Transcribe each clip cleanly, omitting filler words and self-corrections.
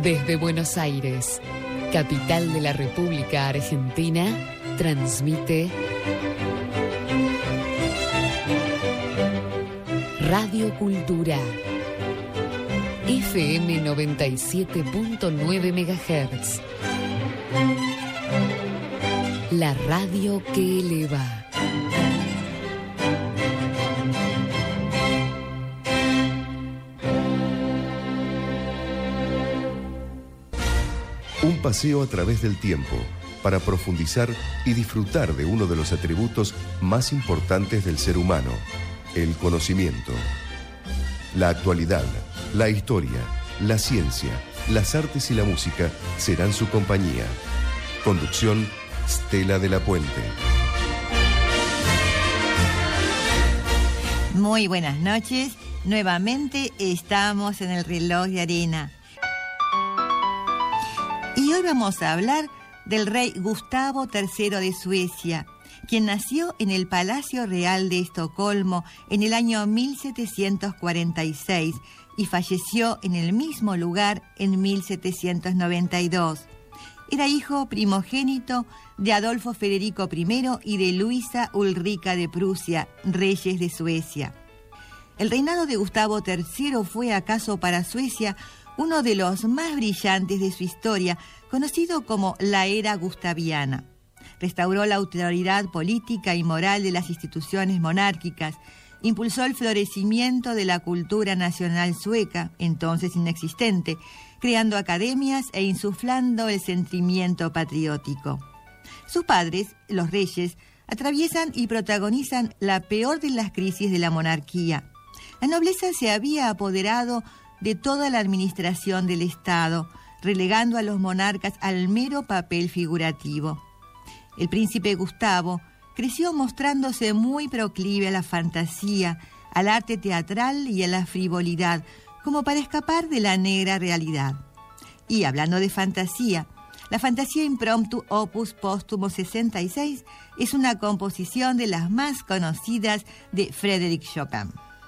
Desde Buenos Aires, capital de la República Argentina, transmite Radio Cultura, FM 97.9 MHz. La radio que eleva. Un paseo a través del tiempo para profundizar y disfrutar de uno de los atributos más importantes del ser humano, el conocimiento. La actualidad, la historia, la ciencia, las artes y la música serán su compañía. Conducción, Stella de la Puente. Muy buenas noches. Nuevamente estamos en el reloj de arena. Y hoy vamos a hablar del rey Gustavo III de Suecia, quien nació en el Palacio Real de Estocolmo en el año 1746 y falleció en el mismo lugar en 1792. Era hijo primogénito de Adolfo Federico I y de Luisa Ulrica de Prusia, reyes de Suecia. El reinado de Gustavo III fue acaso para Suecia uno de los más brillantes de su historia, conocido como la era gustaviana. Restauró la autoridad política y moral de las instituciones monárquicas, impulsó el florecimiento de la cultura nacional sueca, entonces inexistente, creando academias e insuflando el sentimiento patriótico. Sus padres, los reyes, atraviesan y protagonizan la peor de las crisis de la monarquía. La nobleza se había apoderado de toda la administración del Estado, relegando a los monarcas al mero papel figurativo. El príncipe Gustavo creció mostrándose muy proclive a la fantasía, al arte teatral y a la frivolidad, como para escapar de la negra realidad. Y hablando de fantasía, la Fantasía Impromptu Opus Póstumo 66 es una composición de las más conocidas de Frédéric Chopin.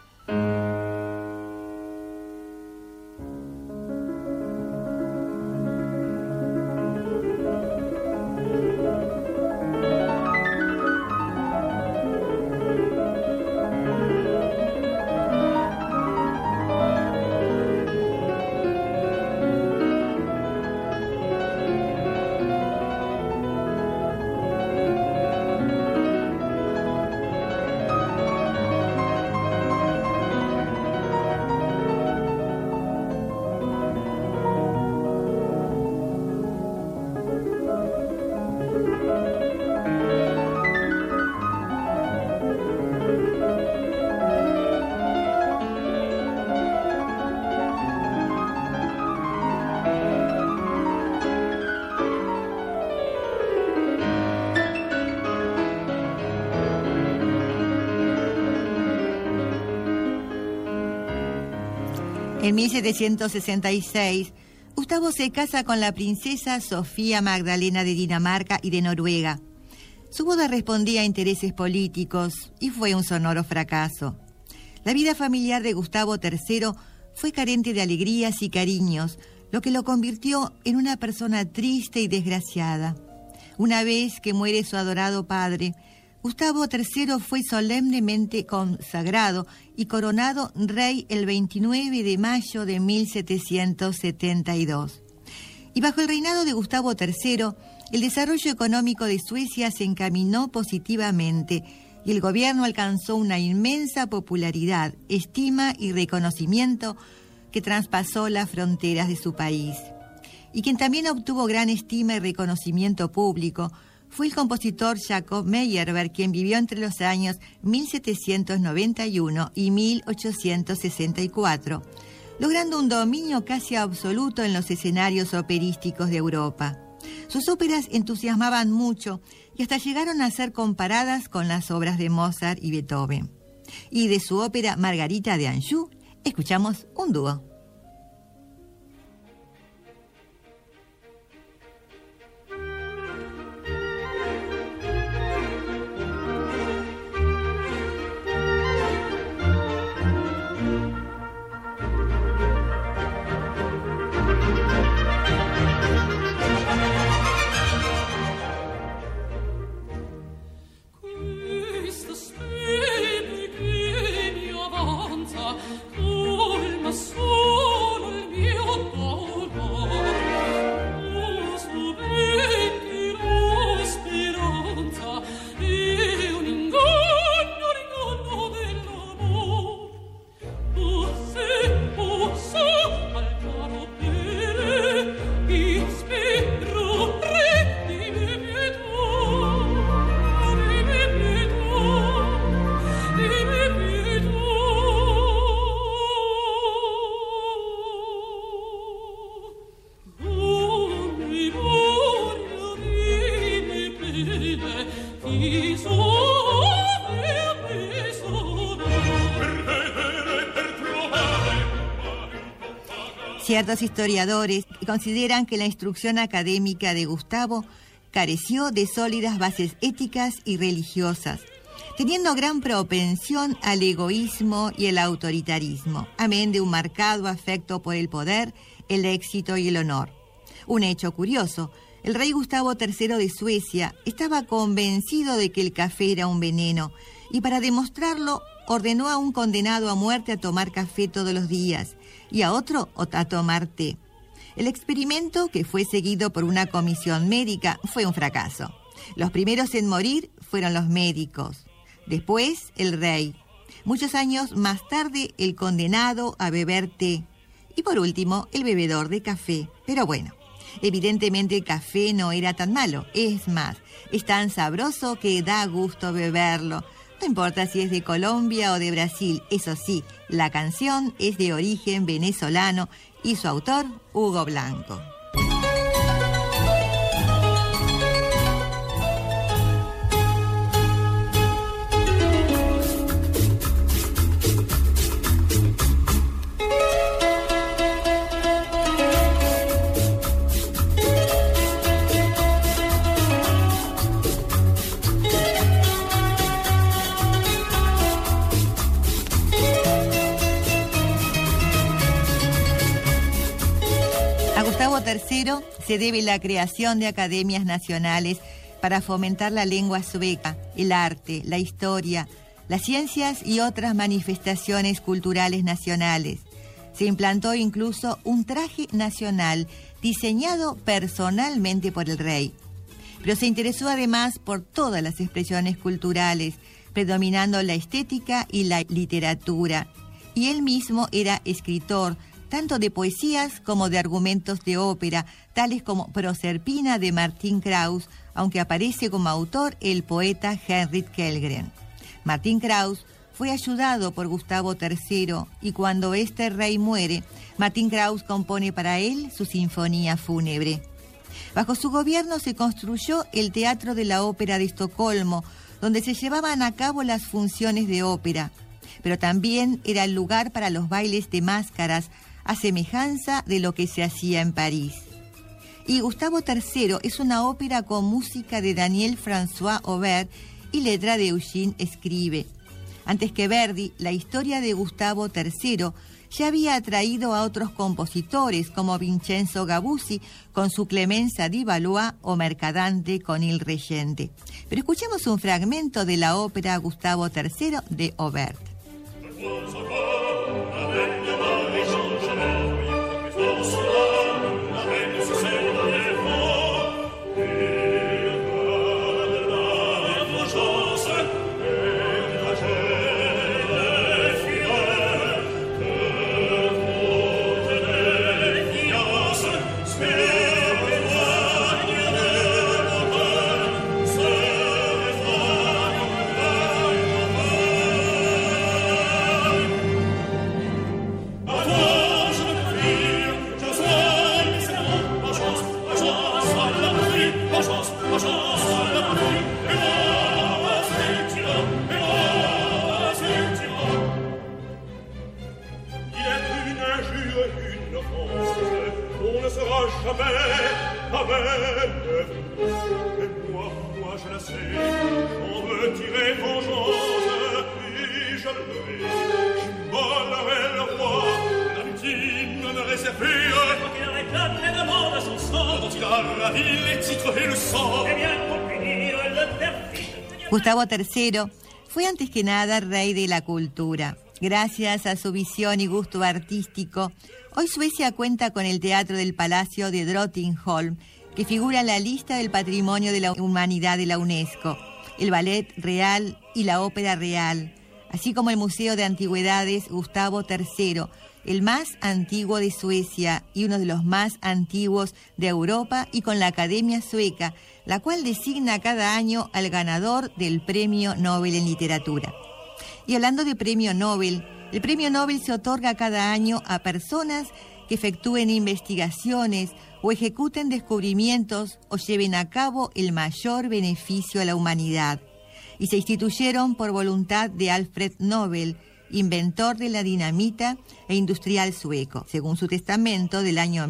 En 1766, Gustavo se casa con la princesa Sofía Magdalena de Dinamarca y de Noruega. Su boda respondía a intereses políticos y fue un sonoro fracaso. La vida familiar de Gustavo III fue carente de alegrías y cariños, lo que lo convirtió en una persona triste y desgraciada. Una vez que muere su adorado padre, Gustavo III fue solemnemente consagrado y coronado rey el 29 de mayo de 1772. Y bajo el reinado de Gustavo III, el desarrollo económico de Suecia se encaminó positivamente y el gobierno alcanzó una inmensa popularidad, estima y reconocimiento que traspasó las fronteras de su país. Y quien también obtuvo gran estima y reconocimiento público fue el compositor Jacob Meyerbeer, quien vivió entre los años 1791 y 1864, logrando un dominio casi absoluto en los escenarios operísticos de Europa. Sus óperas entusiasmaban mucho y hasta llegaron a ser comparadas con las obras de Mozart y Beethoven. Y de su ópera Margarita de Anjou, escuchamos un dúo. Ciertos historiadores consideran que la instrucción académica de Gustavo careció de sólidas bases éticas y religiosas, teniendo gran propensión al egoísmo y el autoritarismo, amén de un marcado afecto por el poder, el éxito y el honor. Un hecho curioso: el rey Gustavo III de Suecia estaba convencido de que el café era un veneno, y para demostrarlo ordenó a un condenado a muerte a tomar café todos los días y a otro a tomar té. El experimento, que fue seguido por una comisión médica, fue un fracaso. Los primeros en morir fueron los médicos, después el rey, muchos años más tarde el condenado a beber té y por último el bebedor de café. Pero bueno, evidentemente el café no era tan malo, es más, es tan sabroso que da gusto beberlo. No importa si es de Colombia o de Brasil, eso sí, la canción es de origen venezolano y su autor, Hugo Blanco. Gustavo III se debe la creación de academias nacionales para fomentar la lengua sueca, el arte, la historia, las ciencias y otras manifestaciones culturales nacionales. Se implantó incluso un traje nacional diseñado personalmente por el rey. Pero se interesó además por todas las expresiones culturales, predominando la estética y la literatura. Y él mismo era escritor, tanto de poesías como de argumentos de ópera, tales como Proserpina de Martin Krauss, aunque aparece como autor el poeta Henrik Kellgren. Martin Krauss fue ayudado por Gustavo III y cuando este rey muere, Martin Krauss compone para él su sinfonía fúnebre. Bajo su gobierno se construyó el Teatro de la Ópera de Estocolmo, donde se llevaban a cabo las funciones de ópera, pero también era el lugar para los bailes de máscaras, a semejanza de lo que se hacía en París. Y Gustavo III es una ópera con música de Daniel-François Aubert y letra de Eugène Scribe. Antes que Verdi, la historia de Gustavo III ya había atraído a otros compositores como Vincenzo Gabussi con su Clemenza di Valois o Mercadante con Il Reggente. Pero escuchemos un fragmento de la ópera Gustavo III de Aubert. Gustavo III fue antes que nada rey de la cultura. Gracias a su visión y gusto artístico, hoy Suecia cuenta con el Teatro del Palacio de Drottningholm, que figura en la lista del Patrimonio de la Humanidad de la UNESCO, el Ballet Real y la Ópera Real, así como el Museo de Antigüedades Gustavo III, el más antiguo de Suecia y uno de los más antiguos de Europa, y con la Academia Sueca, la cual designa cada año al ganador del Premio Nobel en Literatura. Y hablando de Premio Nobel, el Premio Nobel se otorga cada año a personas que efectúen investigaciones o ejecuten descubrimientos o lleven a cabo el mayor beneficio a la humanidad. Y se instituyeron por voluntad de Alfred Nobel, inventor de la dinamita e industrial sueco, según su testamento del año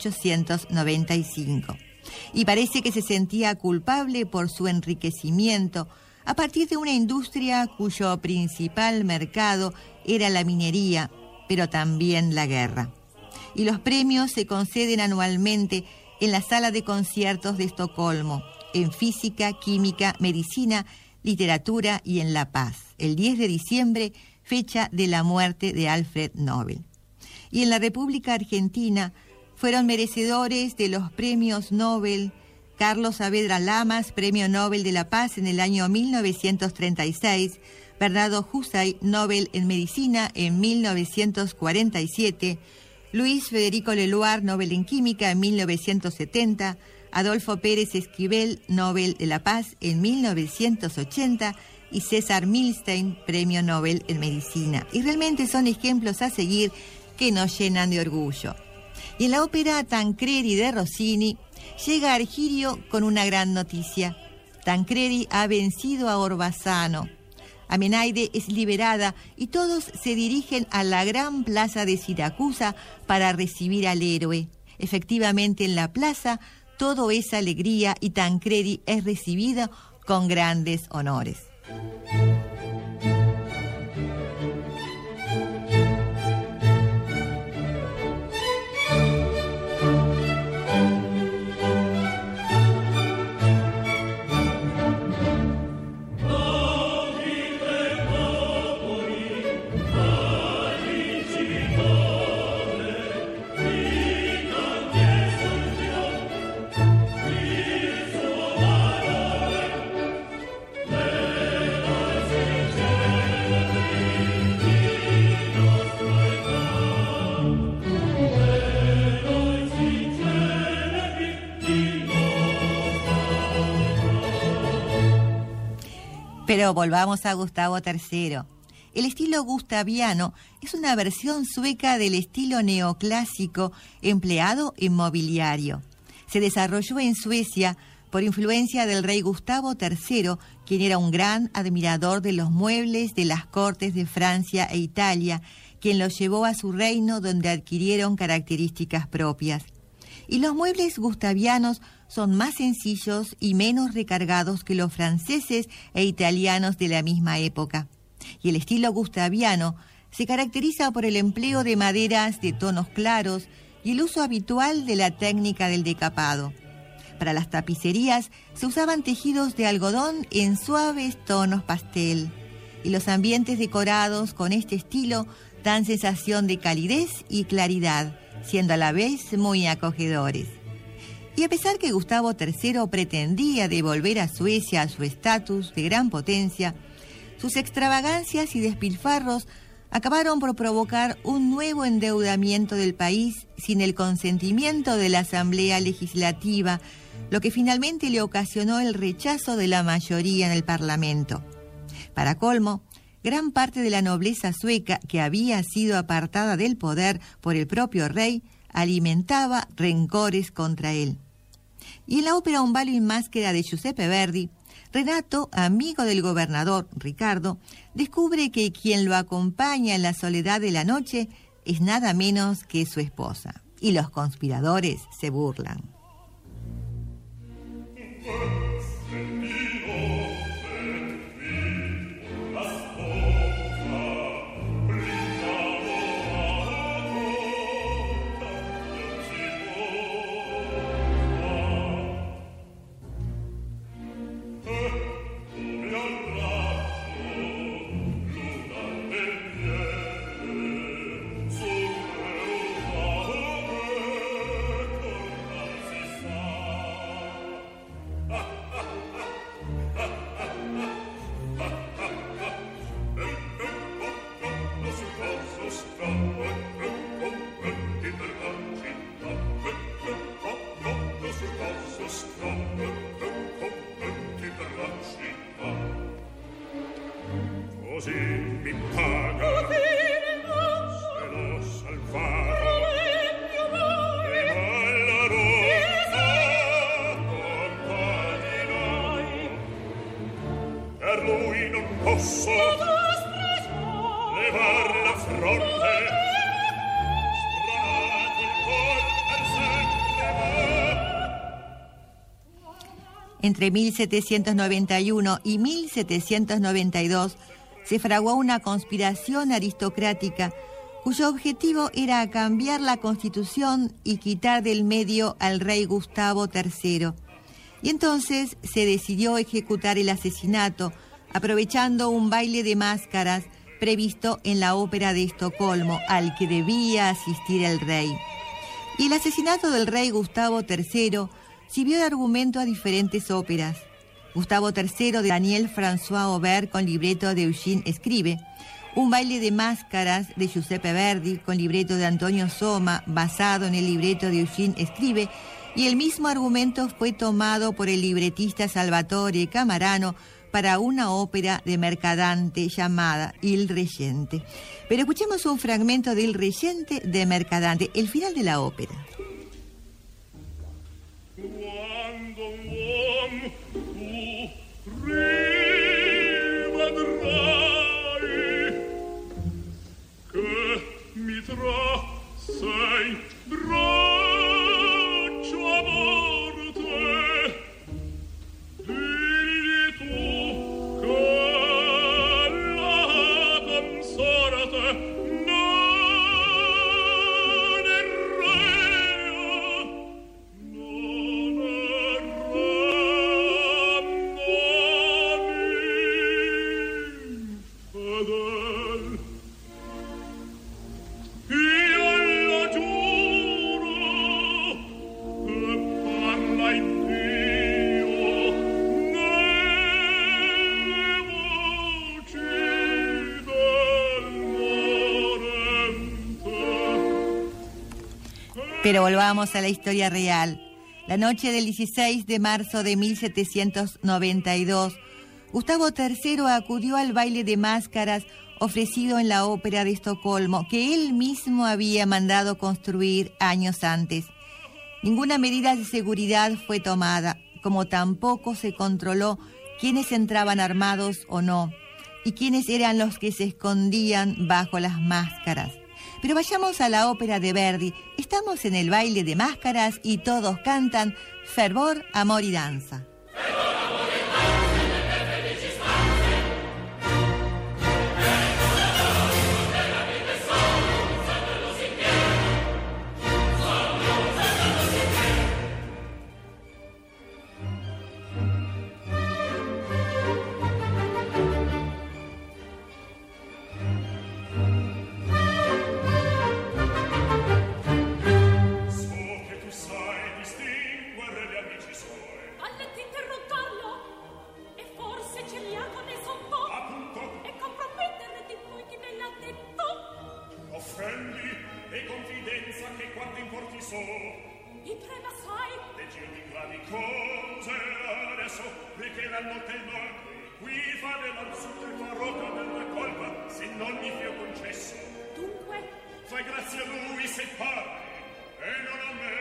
1895. Y parece que se sentía culpable por su enriquecimiento a partir de una industria cuyo principal mercado era la minería, pero también la guerra. Y los premios se conceden anualmente en la Sala de Conciertos de Estocolmo, en física, química, medicina, literatura y en la paz, el 10 de diciembre, fecha de la muerte de Alfred Nobel. Y en la República Argentina fueron merecedores de los premios Nobel Carlos Saavedra Lamas, Premio Nobel de la Paz en el año 1936, Bernardo Husay, Nobel en Medicina en 1947, Luis Federico Leloir, Nobel en Química en 1970, Adolfo Pérez Esquivel, Nobel de la Paz en 1980 y César Milstein, Premio Nobel en Medicina. Y realmente son ejemplos a seguir que nos llenan de orgullo. Y en la ópera Tancredi de Rossini llega Argirio con una gran noticia. Tancredi ha vencido a Orbazano. Amenaide es liberada y todos se dirigen a la gran plaza de Siracusa para recibir al héroe. Efectivamente, en la plaza todo es alegría y Tancredi es recibido con grandes honores. Pero volvamos a Gustavo III. El estilo gustaviano es una versión sueca del estilo neoclásico empleado en mobiliario. Se desarrolló en Suecia por influencia del rey Gustavo III, quien era un gran admirador de los muebles de las cortes de Francia e Italia, quien los llevó a su reino donde adquirieron características propias. Y los muebles gustavianos son más sencillos y menos recargados que los franceses e italianos de la misma época. Y el estilo gustaviano se caracteriza por el empleo de maderas de tonos claros y el uso habitual de la técnica del decapado. Para las tapicerías se usaban tejidos de algodón en suaves tonos pastel, y los ambientes decorados con este estilo dan sensación de calidez y claridad, siendo a la vez muy acogedores. Y a pesar que Gustavo III pretendía devolver a Suecia su estatus de gran potencia, sus extravagancias y despilfarros acabaron por provocar un nuevo endeudamiento del país sin el consentimiento de la Asamblea Legislativa, lo que finalmente le ocasionó el rechazo de la mayoría en el Parlamento. Para colmo, gran parte de la nobleza sueca, que había sido apartada del poder por el propio rey, alimentaba rencores contra él. Y en la ópera Un ballo in maschera de Giuseppe Verdi, Renato, amigo del gobernador Ricardo, descubre que quien lo acompaña en la soledad de la noche es nada menos que su esposa. Y los conspiradores se burlan. Posso levar Entre 1791 y 1792 se fraguó una conspiración aristocrática cuyo objetivo era cambiar la Constitución y quitar del medio al rey Gustavo III. Y entonces se decidió ejecutar el asesinato, aprovechando un baile de máscaras previsto en la Ópera de Estocolmo, al que debía asistir el rey. Y el asesinato del rey Gustavo III sirvió de argumento a diferentes óperas. Gustavo III de Daniel François Aubert con libreto de Eugène Escribe, Un baile de máscaras de Giuseppe Verdi con libreto de Antonio Soma basado en el libreto de Eugène Escribe, y el mismo argumento fue tomado por el libretista Salvatore Camarano para una ópera de Mercadante llamada Il Reggente. Pero escuchemos un fragmento de Il Reggente de Mercadante, el final de la ópera. Quando l'uomo tu rivedrai che mi sei braccio a morte, digli tu che la consorte non è rea, non è infedel. Io lo giuro, e parla in Dio nelle voci del morente. Pero volvamos a la historia real. La noche del 16 de marzo de 1792, Gustavo III acudió al baile de máscaras ofrecido en la Ópera de Estocolmo, que él mismo había mandado construir años antes. Ninguna medida de seguridad fue tomada, como tampoco se controló quiénes entraban armados o no, y quiénes eran los que se escondían bajo las máscaras. Pero vayamos a la ópera de Verdi. Estamos en el baile de máscaras y todos cantan Fervor, amor y danza. So che tu sai distinguere gli amici suoi. Valletti interrogarlo e forse celiaco ne sotto Appunto, e compromettere di lui chi me l'ha detto. offendi e confidenza che quanto importi so. Mi prema sai Leggio di gravi cose adesso, perché la notte è notte. Qui fa della zucca e fa roca della colpa, se non mi fio concesso. dunque Fai grazie a lui se parli, e non a me.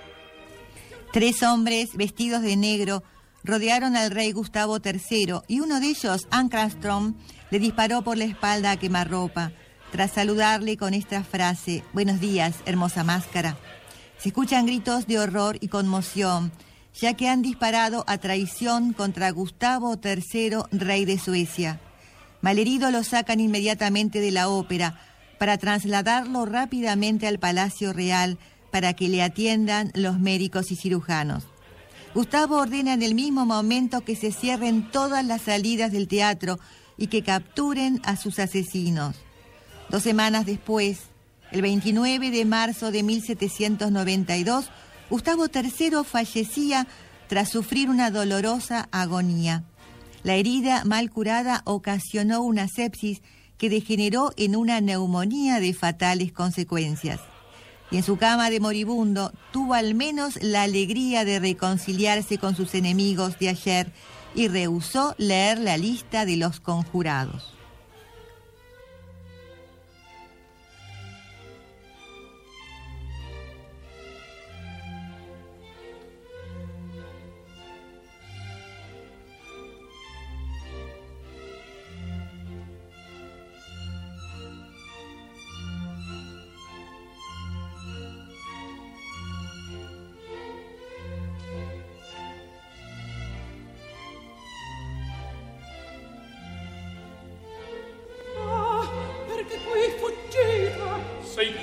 3 hombres vestidos de negro rodearon al rey Gustavo III y uno de ellos, Ankarström, le disparó por la espalda a quemarropa, tras saludarle con esta frase: «Buenos días, hermosa máscara». Se escuchan gritos de horror y conmoción, ya que han disparado a traición contra Gustavo III, rey de Suecia. Malherido lo sacan inmediatamente de la ópera para trasladarlo rápidamente al Palacio Real para que le atiendan los médicos y cirujanos. Gustavo ordena en el mismo momento que se cierren todas las salidas del teatro y que capturen a sus asesinos. 2 semanas después, el 29 de marzo de 1792, Gustavo III fallecía tras sufrir una dolorosa agonía. La herida mal curada ocasionó una sepsis que degeneró en una neumonía de fatales consecuencias. Y en su cama de moribundo tuvo al menos la alegría de reconciliarse con sus enemigos de ayer y rehusó leer la lista de los conjurados.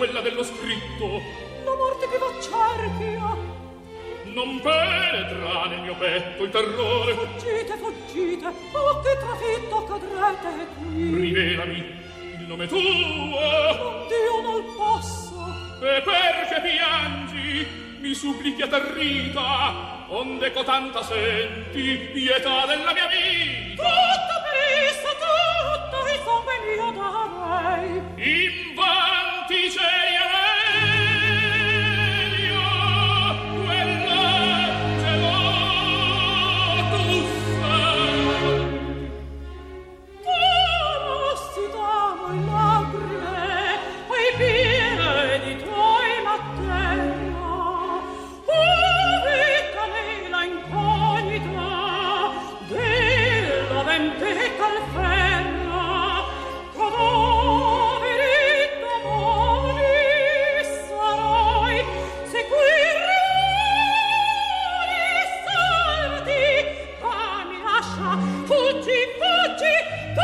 quella dello scritto. La morte che va cerchia. Non penetra nel mio petto il terrore. Fuggite, fuggite, o che trafitto cadrete qui. Rivelami il nome tuo. Dio non posso. E perché piangi, mi supplichi atterrita, onde cotanta senti pietà della mia vita. Tutto per esso, tutto il sangue mio darei. Invanti cieli Aurelio, quell'angelo tu sei. Torossi d'amo in labbra, quei piedi tuoi matterra. Vita nella incognita della vendetta al ferra. Cadaveri d'amori sarai, se qui salvati, mi lascia, fuggi, fuggi,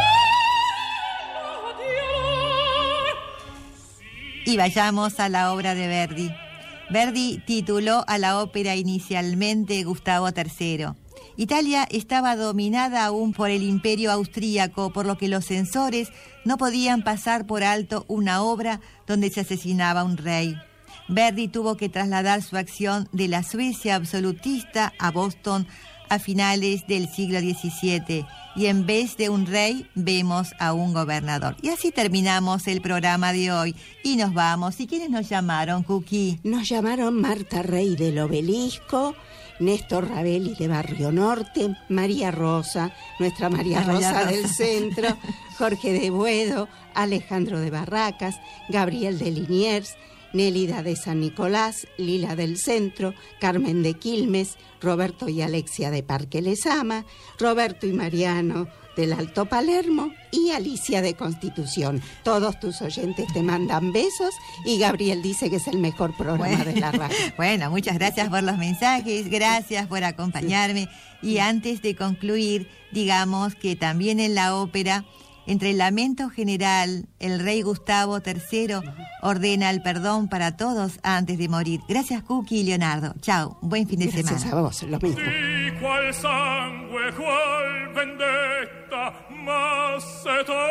Y vayamos a la obra de Verdi. Verdi tituló a la ópera inicialmente Gustavo III. Italia estaba dominada aún por el Imperio Austríaco, por lo que los censores no podían pasar por alto una obra donde se asesinaba un rey. Verdi tuvo que trasladar su acción de la Suecia absolutista a Boston a finales del siglo XVII, y en vez de un rey vemos a un gobernador. Y así terminamos el programa de hoy y nos vamos. ¿Y quiénes nos llamaron, Cookie? Nos llamaron Marta Rey del Obelisco, Néstor Ravelli de Barrio Norte, María Rosa, nuestra María Rosa del Centro, Jorge de Buedo, Alejandro de Barracas, Gabriel de Liniers, Nélida de San Nicolás, Lila del Centro, Carmen de Quilmes, Roberto y Alexia de Parque Lezama, Roberto y Mariano del Alto Palermo y Alicia de Constitución. Todos tus oyentes te mandan besos y Gabriel dice que es el mejor programa de la radio. Bueno, muchas gracias por los mensajes, gracias por acompañarme. Y antes de concluir, digamos que también en la ópera, entre el lamento general, el rey Gustavo III ordena el perdón para todos antes de morir. Gracias, Cookie y Leonardo. Chao, buen fin de semana. Gracias a vos, lo mismo. Di qual sangue, qual vendetta, ma setò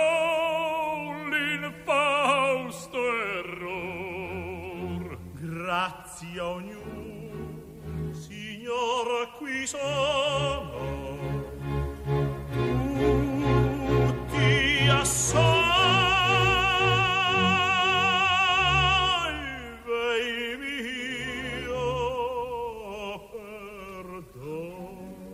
l'infausto error. Grazie a ognuno, signor, qui sono. Tutti assolve il mio perdono.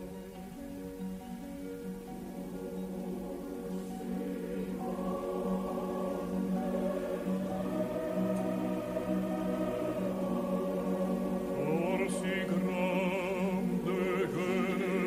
Forsi grande che ne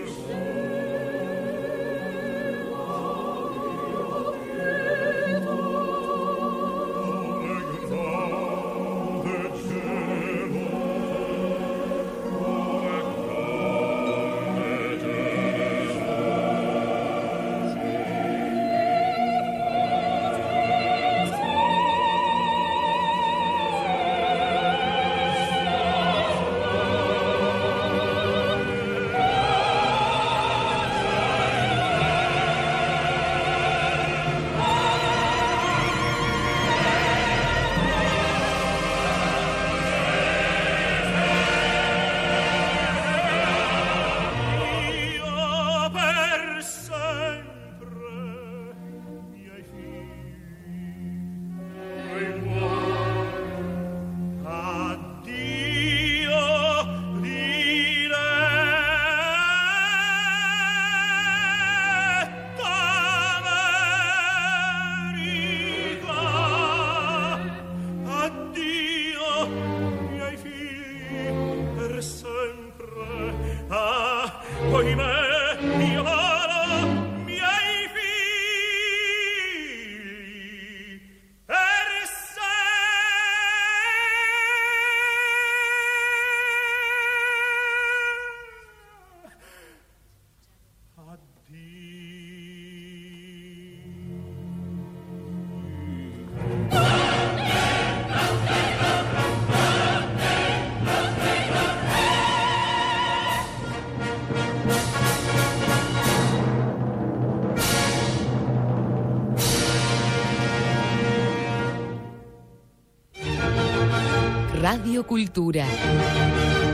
Addio. Radio Cultura.